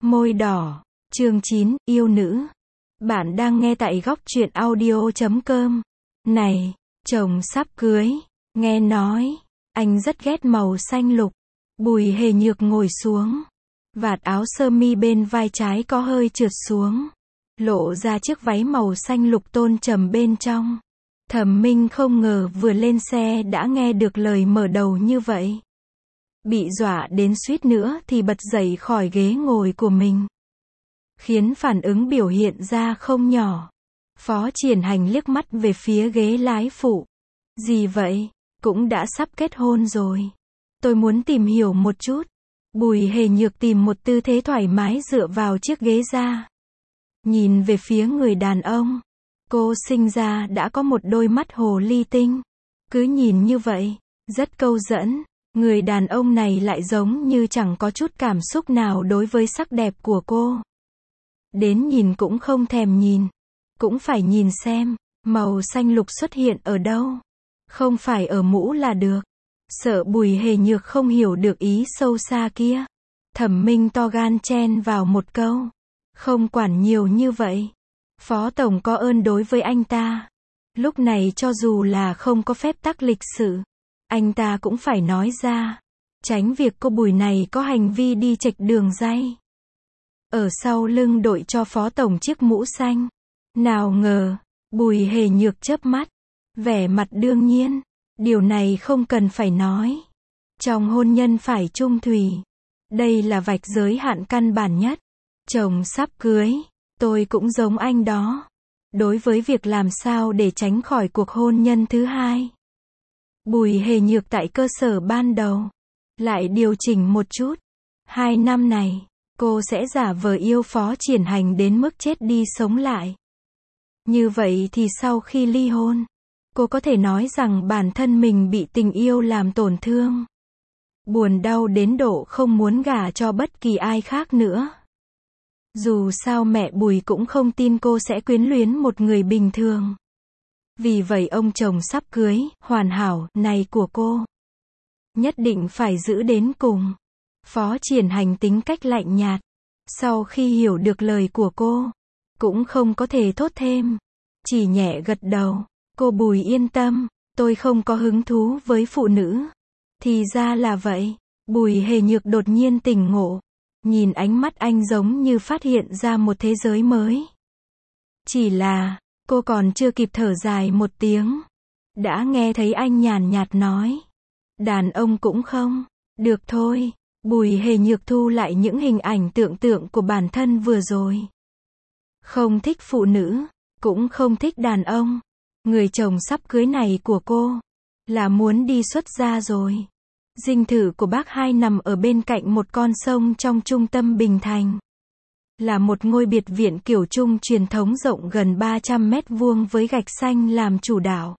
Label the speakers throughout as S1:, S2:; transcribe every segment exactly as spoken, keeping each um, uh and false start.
S1: Môi đỏ, chương chín, yêu nữ. Bạn đang nghe tại góc truyện audio chấm com. Này, chồng sắp cưới, nghe nói, anh rất ghét màu xanh lục. Bùi Hề Nhược ngồi xuống. Vạt áo sơ mi bên vai trái có hơi trượt xuống. Lộ ra chiếc váy màu xanh lục tôn trầm bên trong. Thẩm Minh không ngờ vừa lên xe đã nghe được lời mở đầu như vậy. Bị dọa đến suýt nữa thì bật dậy khỏi ghế ngồi của mình. Khiến phản ứng biểu hiện ra không nhỏ. Phó Triển Hành liếc mắt về phía ghế lái phụ. Gì vậy? Cũng đã sắp kết hôn rồi. Tôi muốn tìm hiểu một chút. Bùi Hề Nhược tìm một tư thế thoải mái dựa vào chiếc ghế ra. Nhìn về phía người đàn ông. Cô sinh ra đã có một đôi mắt hồ ly tinh. Cứ nhìn như vậy, rất câu dẫn. Người đàn ông này lại giống như chẳng có chút cảm xúc nào đối với sắc đẹp của cô. Đến nhìn cũng không thèm nhìn. Cũng phải nhìn xem, màu xanh lục xuất hiện ở đâu. Không phải ở mũ là được. Sợ Bùi Hề Nhược không hiểu được ý sâu xa kia. Thẩm Minh to gan chen vào một câu. Không quản nhiều như vậy. Phó Tổng có ơn đối với anh ta. Lúc này cho dù là không có phép tắc lịch sự, anh ta cũng phải nói ra. Tránh việc cô Bùi này có hành vi đi chệch đường ray. Ở sau lưng đội cho Phó Tổng chiếc mũ xanh. Nào ngờ, Bùi Hề Nhược chớp mắt. Vẻ mặt đương nhiên. Điều này không cần phải nói. Trong hôn nhân phải chung thủy. Đây là vạch giới hạn căn bản nhất. Chồng sắp cưới. Tôi cũng giống anh đó. Đối với việc làm sao để tránh khỏi cuộc hôn nhân thứ hai. Bùi Hề Nhược tại cơ sở ban đầu. Lại điều chỉnh một chút. Hai năm này, cô sẽ giả vờ yêu Phó Triển Hành đến mức chết đi sống lại. Như vậy thì sau khi ly hôn, cô có thể nói rằng bản thân mình bị tình yêu làm tổn thương. Buồn đau đến độ không muốn gả cho bất kỳ ai khác nữa. Dù sao mẹ Bùi cũng không tin cô sẽ quyến luyến một người bình thường. Vì vậy ông chồng sắp cưới, hoàn hảo, này của cô. Nhất định phải giữ đến cùng. Phó Triển Hành tính cách lạnh nhạt. Sau khi hiểu được lời của cô, cũng không có thể thốt thêm. Chỉ nhẹ gật đầu. Cô Bùi yên tâm, tôi không có hứng thú với phụ nữ. Thì ra là vậy. Bùi Hề Nhược đột nhiên tỉnh ngộ. Nhìn ánh mắt anh giống như phát hiện ra một thế giới mới. Chỉ là, cô còn chưa kịp thở dài một tiếng. Đã nghe thấy anh nhàn nhạt nói. Đàn ông cũng không. Được thôi. Bùi Hề Nhược thu lại những hình ảnh tưởng tượng của bản thân vừa rồi. Không thích phụ nữ. Cũng không thích đàn ông. Người chồng sắp cưới này của cô. Là muốn đi xuất gia rồi. Dinh thự của bác hai nằm ở bên cạnh một con sông trong trung tâm Bình Thành. Là một ngôi biệt viện kiểu Trung truyền thống rộng gần ba trăm mét vuông với gạch xanh làm chủ đạo.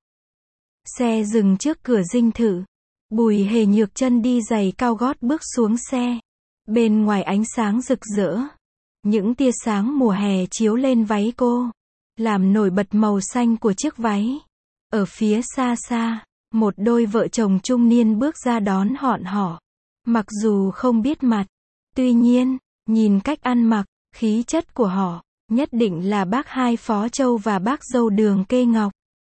S1: Xe dừng trước cửa dinh thự. Bùi Hề Nhược chân đi giày cao gót bước xuống xe. Bên ngoài ánh sáng rực rỡ. Những tia sáng mùa hè chiếu lên váy cô. Làm nổi bật màu xanh của chiếc váy. Ở phía xa xa, một đôi vợ chồng trung niên bước ra đón họn họ. Mặc dù không biết mặt, tuy nhiên, nhìn cách ăn mặc, khí chất của họ, nhất định là bác hai Phó Châu và bác dâu Đường Kê Ngọc.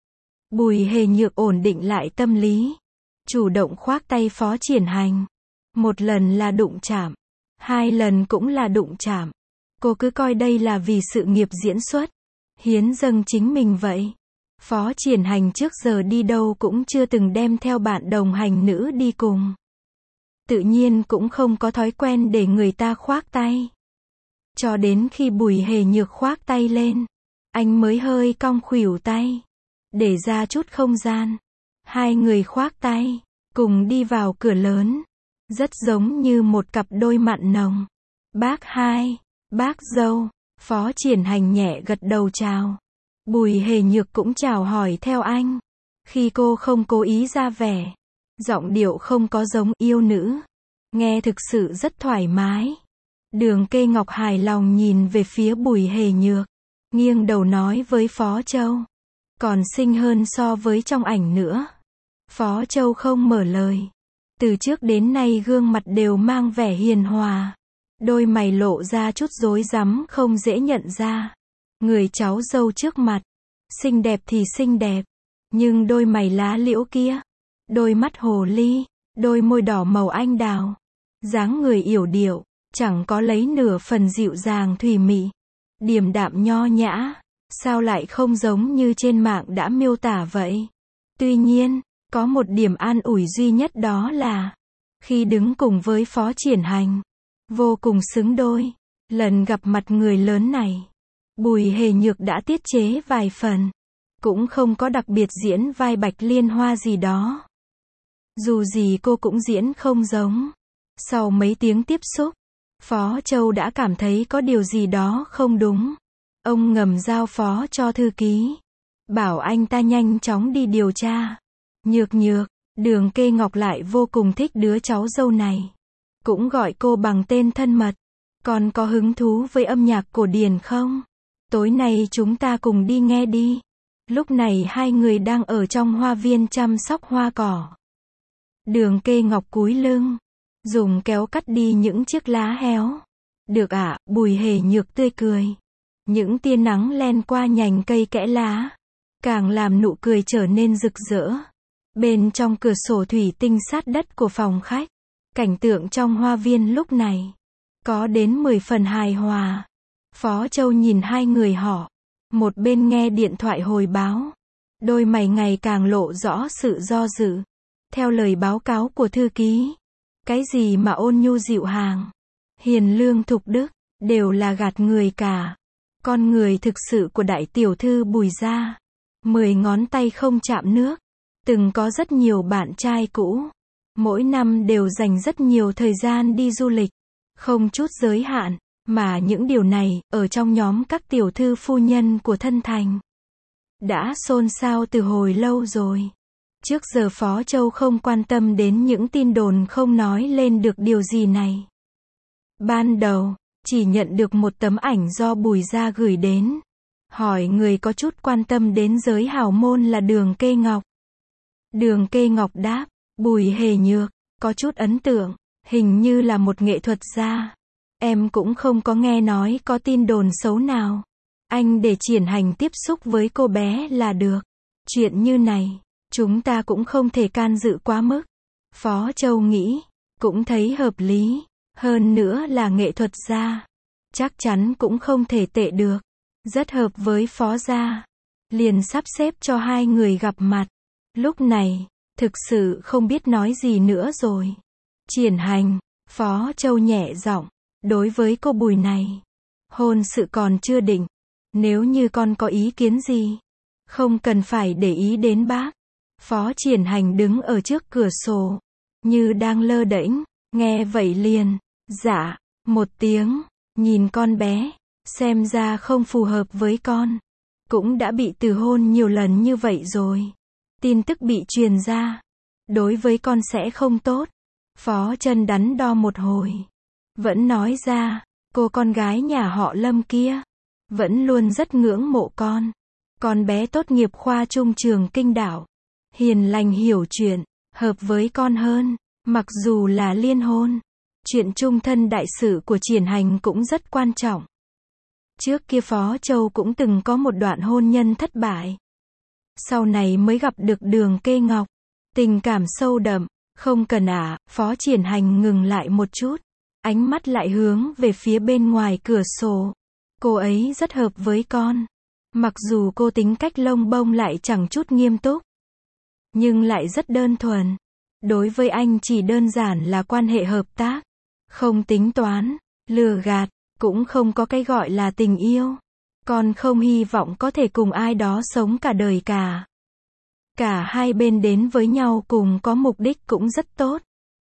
S1: Bùi Hề Nhược ổn định lại tâm lý. Chủ động khoác tay Phó Triển Hành. Một lần là đụng chạm. Hai lần cũng là đụng chạm. Cô cứ coi đây là vì sự nghiệp diễn xuất. Hiến dâng chính mình vậy. Phó Triển Hành trước giờ đi đâu cũng chưa từng đem theo bạn đồng hành nữ đi cùng. Tự nhiên cũng không có thói quen để người ta khoác tay. Cho đến khi Bùi Hề Nhược khoác tay lên, anh mới hơi cong khuỷu tay. Để ra chút không gian. Hai người khoác tay, cùng đi vào cửa lớn. Rất giống như một cặp đôi mặn nồng. Bác hai, bác dâu. Phó Triển Hành nhẹ gật đầu chào. Bùi Hề Nhược cũng chào hỏi theo anh. Khi cô không cố ý ra vẻ. Giọng điệu không có giống yêu nữ. Nghe thực sự rất thoải mái. Đường Kê Ngọc hài lòng nhìn về phía Bùi Hề Nhược. Nghiêng đầu nói với Phó Châu. Còn xinh hơn so với trong ảnh nữa. Phó Châu không mở lời. Từ trước đến nay gương mặt đều mang vẻ hiền hòa. đôi mày lộ ra chút rối rắm không dễ nhận ra. Người cháu dâu trước mặt, xinh đẹp thì xinh đẹp, nhưng đôi mày lá liễu kia, đôi mắt hồ ly, đôi môi đỏ màu anh đào, dáng người yểu điệu, chẳng có lấy nửa phần dịu dàng thùy mị, điềm đạm nho nhã, sao lại không giống như trên mạng đã miêu tả vậy? Tuy nhiên, có một điểm an ủi duy nhất đó là, khi đứng cùng với Phó Triển Hành, vô cùng xứng đôi. Lần gặp mặt người lớn này, Bùi Hề Nhược đã tiết chế vài phần, cũng không có đặc biệt diễn vai Bạch Liên Hoa gì đó. Dù gì cô cũng diễn không giống. Sau mấy tiếng tiếp xúc, Phó Châu đã cảm thấy có điều gì đó không đúng. Ông ngầm giao phó cho thư ký, bảo anh ta nhanh chóng đi điều tra. Nhược Nhược, Đường Kê Ngọc lại vô cùng thích đứa cháu dâu này, cũng gọi cô bằng tên thân mật. Còn có hứng thú với âm nhạc cổ điển không? Tối nay chúng ta cùng đi nghe đi. Lúc này hai người đang ở trong hoa viên chăm sóc hoa cỏ. Đường Kê Ngọc cúi lưng, dùng kéo cắt đi những chiếc lá héo. Được ạ, à, Bùi Hề Nhược tươi cười. Những tia nắng len qua nhành cây kẽ lá, càng làm nụ cười trở nên rực rỡ. Bên trong cửa sổ thủy tinh sát đất của phòng khách, cảnh tượng trong hoa viên lúc này có đến mười phần hài hòa. Phó Châu nhìn hai người họ, một bên nghe điện thoại hồi báo, đôi mày ngày càng lộ rõ sự do dự. Theo lời báo cáo của thư ký, cái gì mà ôn nhu dịu hàng, hiền lương thục đức, đều là gạt người cả. Con người thực sự của đại tiểu thư Bùi gia, mười ngón tay không chạm nước, từng có rất nhiều bạn trai cũ, mỗi năm đều dành rất nhiều thời gian đi du lịch, không chút giới hạn, mà những điều này, ở trong nhóm các tiểu thư phu nhân của thân thành, đã xôn xao từ hồi lâu rồi. Trước giờ Phó Châu không quan tâm đến những tin đồn không nói lên được điều gì này. Ban đầu, chỉ nhận được một tấm ảnh do Bùi gia gửi đến, hỏi người có chút quan tâm đến giới hào môn là Đường Kê Ngọc. Đường Kê Ngọc đáp, Bùi Hề Nhược, có chút ấn tượng, hình như là một nghệ thuật gia. Em cũng không có nghe nói có tin đồn xấu nào. Anh để Triển Hành tiếp xúc với cô bé là được. Chuyện như này, chúng ta cũng không thể can dự quá mức. Phó Châu nghĩ, cũng thấy hợp lý. Hơn nữa là nghệ thuật gia, chắc chắn cũng không thể tệ được. Rất hợp với Phó gia. Liền sắp xếp cho hai người gặp mặt. Lúc này, thực sự không biết nói gì nữa rồi. Triển Hành, Phó Châu nhẹ giọng, đối với cô Bùi này, hôn sự còn chưa định. Nếu như con có ý kiến gì, không cần phải để ý đến bác. Phó Triển Hành đứng ở trước cửa sổ, như đang lơ đễnh, nghe vậy liền, dạ, một tiếng, nhìn con bé, xem ra không phù hợp với con. Cũng đã bị từ hôn nhiều lần như vậy rồi. Tin tức bị truyền ra, đối với con sẽ không tốt. Phó Chân đắn đo một hồi, vẫn nói ra, cô con gái nhà họ Lâm kia, vẫn luôn rất ngưỡng mộ con. Con bé tốt nghiệp khoa trung trường Kinh Đảo, hiền lành hiểu chuyện, hợp với con hơn. Mặc dù là liên hôn, chuyện chung thân đại sự của Triển Hành cũng rất quan trọng. Trước kia Phó Châu cũng từng có một đoạn hôn nhân thất bại. Sau này mới gặp được Đường Kê Ngọc, tình cảm sâu đậm. Không cần ạ, à, Phó Triển Hành ngừng lại một chút, ánh mắt lại hướng về phía bên ngoài cửa sổ. Cô ấy rất hợp với con. Mặc dù cô tính cách lông bông lại chẳng chút nghiêm túc, nhưng lại rất đơn thuần. Đối với anh chỉ đơn giản là quan hệ hợp tác, không tính toán, lừa gạt, cũng không có cái gọi là tình yêu. Con không hy vọng có thể cùng ai đó sống cả đời cả. Cả hai bên đến với nhau cùng có mục đích cũng rất tốt.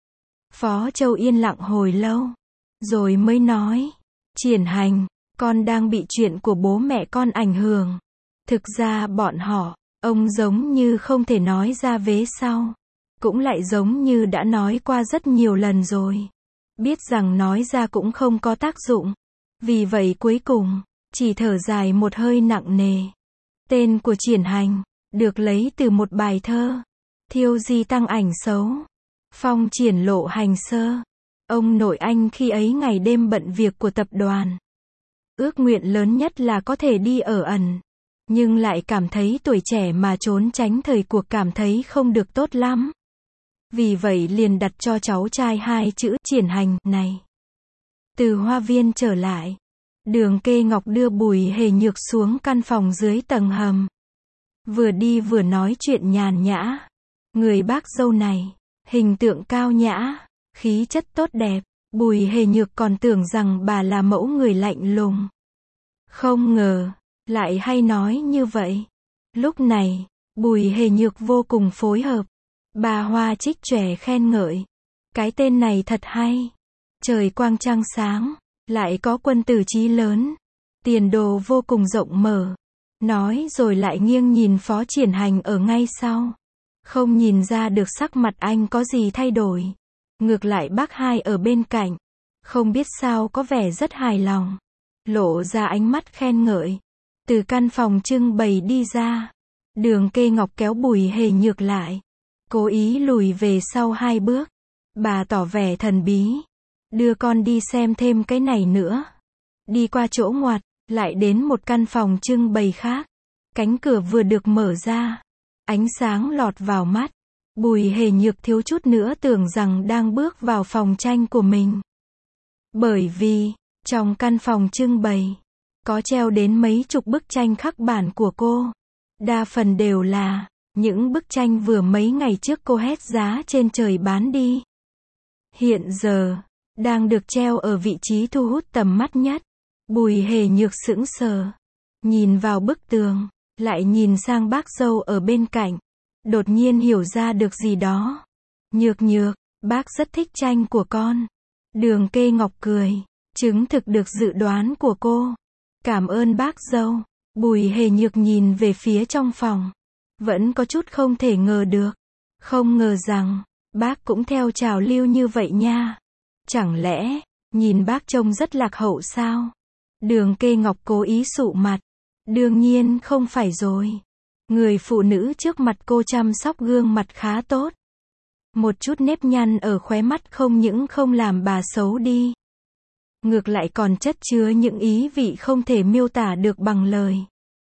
S1: Phó Châu yên lặng hồi lâu, rồi mới nói, Triển Hành, con đang bị chuyện của bố mẹ con ảnh hưởng. Thực ra bọn họ, ông giống như không thể nói ra vế sau. Cũng lại giống như đã nói qua rất nhiều lần rồi. Biết rằng nói ra cũng không có tác dụng. Vì vậy cuối cùng, chỉ thở dài một hơi nặng nề. Tên của Triển Hành, được lấy từ một bài thơ. Thiêu di tăng ảnh xấu, phong triển lộ hành sơ. Ông nội anh khi ấy ngày đêm bận việc của tập đoàn. Ước nguyện lớn nhất là có thể đi ở ẩn. Nhưng lại cảm thấy tuổi trẻ mà trốn tránh thời cuộc cảm thấy không được tốt lắm. Vì vậy liền đặt cho cháu trai hai chữ Triển Hành này. Từ hoa viên trở lại, Đường Kê Ngọc đưa Bùi Hề Nhược xuống căn phòng dưới tầng hầm. Vừa đi vừa nói chuyện nhàn nhã. Người bác dâu này, hình tượng cao nhã, khí chất tốt đẹp. Bùi Hề Nhược còn tưởng rằng bà là mẫu người lạnh lùng. Không ngờ, lại hay nói như vậy. Lúc này, Bùi Hề Nhược vô cùng phối hợp. Bà Hoa Trích chòe khen ngợi. Cái tên này thật hay. Trời quang trăng sáng, lại có quân tử chí lớn. Tiền đồ vô cùng rộng mở. Nói rồi lại nghiêng nhìn Phó Triển Hành ở ngay sau. Không nhìn ra được sắc mặt anh có gì thay đổi. Ngược lại bác hai ở bên cạnh. Không biết sao có vẻ rất hài lòng. Lộ ra ánh mắt khen ngợi. Từ căn phòng trưng bày đi ra. Đường Kê Ngọc kéo Bùi Hề Nhược lại. Cố ý lùi về sau hai bước. Bà tỏ vẻ thần bí. Đưa con đi xem thêm cái này nữa. Đi qua chỗ ngoặt, lại đến một căn phòng trưng bày khác. Cánh cửa vừa được mở ra. Ánh sáng lọt vào mắt. Bùi Hề Nhược thiếu chút nữa tưởng rằng đang bước vào phòng tranh của mình. Bởi vì, trong căn phòng trưng bày, có treo đến mấy chục bức tranh khắc bản của cô. Đa phần đều là những bức tranh vừa mấy ngày trước cô hét giá trên trời bán đi. Hiện giờ, đang được treo ở vị trí thu hút tầm mắt nhất. Bùi Hề Nhược sững sờ. Nhìn vào bức tường, lại nhìn sang bác dâu ở bên cạnh. Đột nhiên hiểu ra được gì đó. Nhược Nhược, bác rất thích tranh của con. Đường Kê Ngọc cười, chứng thực được dự đoán của cô. Cảm ơn bác dâu. Bùi Hề Nhược nhìn về phía trong phòng. Vẫn có chút không thể ngờ được. Không ngờ rằng, bác cũng theo trào lưu như vậy nha. Chẳng lẽ, nhìn bác trông rất lạc hậu sao? Đường Kê Ngọc cố ý sụ mặt. Đương nhiên không phải rồi. Người phụ nữ trước mặt cô chăm sóc gương mặt khá tốt. Một chút nếp nhăn ở khóe mắt không những không làm bà xấu đi. Ngược lại còn chất chứa những ý vị không thể miêu tả được bằng lời.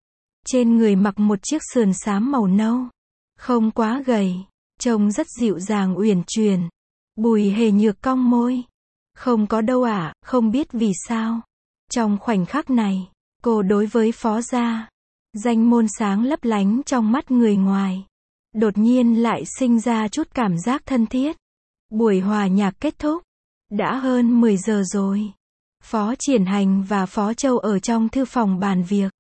S1: Trên người mặc một chiếc sườn xám màu nâu. Không quá gầy. Trông rất dịu dàng uyển chuyển. Bùi Hề Nhược cong môi. Không có đâu ạ, à, không biết vì sao. Trong khoảnh khắc này, cô đối với Phó gia, danh môn sáng lấp lánh trong mắt người ngoài. Đột nhiên lại sinh ra chút cảm giác thân thiết. Buổi hòa nhạc kết thúc. Đã hơn mười giờ rồi. Phó Triển Hành và Phó Châu ở trong thư phòng bàn việc.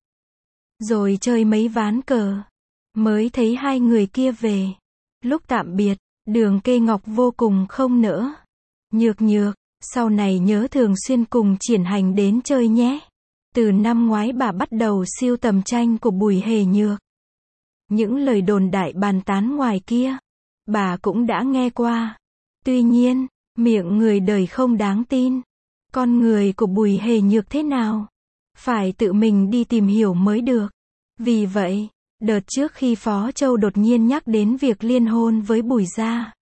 S1: Rồi chơi mấy ván cờ. Mới thấy hai người kia về. Lúc tạm biệt, Đường Kê Ngọc vô cùng không nỡ. Nhược Nhược, sau này nhớ thường xuyên cùng Triển Hành đến chơi nhé. Từ năm ngoái bà bắt đầu sưu tầm tranh của Bùi Hề Nhược. Những lời đồn đại bàn tán ngoài kia, bà cũng đã nghe qua. Tuy nhiên, miệng người đời không đáng tin. Con người của Bùi Hề Nhược thế nào? Phải tự mình đi tìm hiểu mới được. Vì vậy, đợt trước khi Phó Châu đột nhiên nhắc đến việc liên hôn với Bùi gia,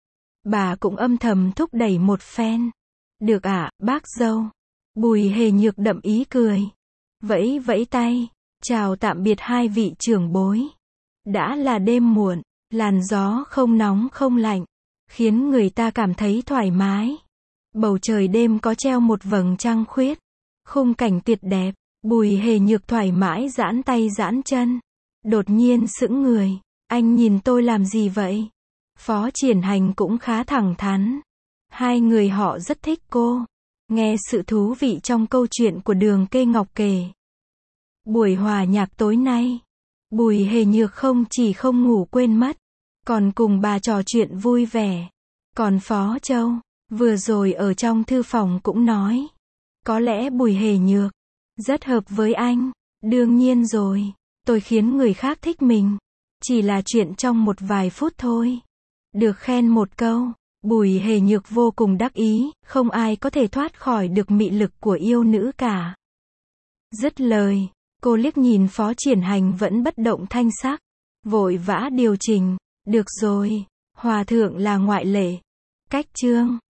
S1: bà cũng âm thầm thúc đẩy một phen. Được ạ, à, bác dâu. Bùi Hề Nhược đậm ý cười. Vẫy vẫy tay. Chào tạm biệt hai vị trưởng bối. Đã là đêm muộn. Làn gió không nóng không lạnh. Khiến người ta cảm thấy thoải mái. Bầu trời đêm có treo một vầng trăng khuyết. Khung cảnh tuyệt đẹp. Bùi Hề Nhược thoải mái giãn tay giãn chân. Đột nhiên sững người. Anh nhìn tôi làm gì vậy? Phó Triển Hành cũng khá thẳng thắn. Hai người họ rất thích cô. Nghe sự thú vị trong câu chuyện của Đường Kê Ngọc kể. Buổi hòa nhạc tối nay, Bùi Hề Nhược không chỉ không ngủ quên mất, còn cùng bà trò chuyện vui vẻ. Còn Phó Châu, vừa rồi ở trong thư phòng cũng nói. Có lẽ Bùi Hề Nhược rất hợp với anh. Đương nhiên rồi, tôi khiến người khác thích mình. Chỉ là chuyện trong một vài phút thôi. Được khen một câu. Bùi Hề Nhược vô cùng đắc ý, không ai có thể thoát khỏi được mị lực của yêu nữ cả. Dứt lời, cô liếc nhìn Phó Triển Hành vẫn bất động thanh sắc, vội vã điều chỉnh. Được rồi, hòa thượng là ngoại lệ. Cách chương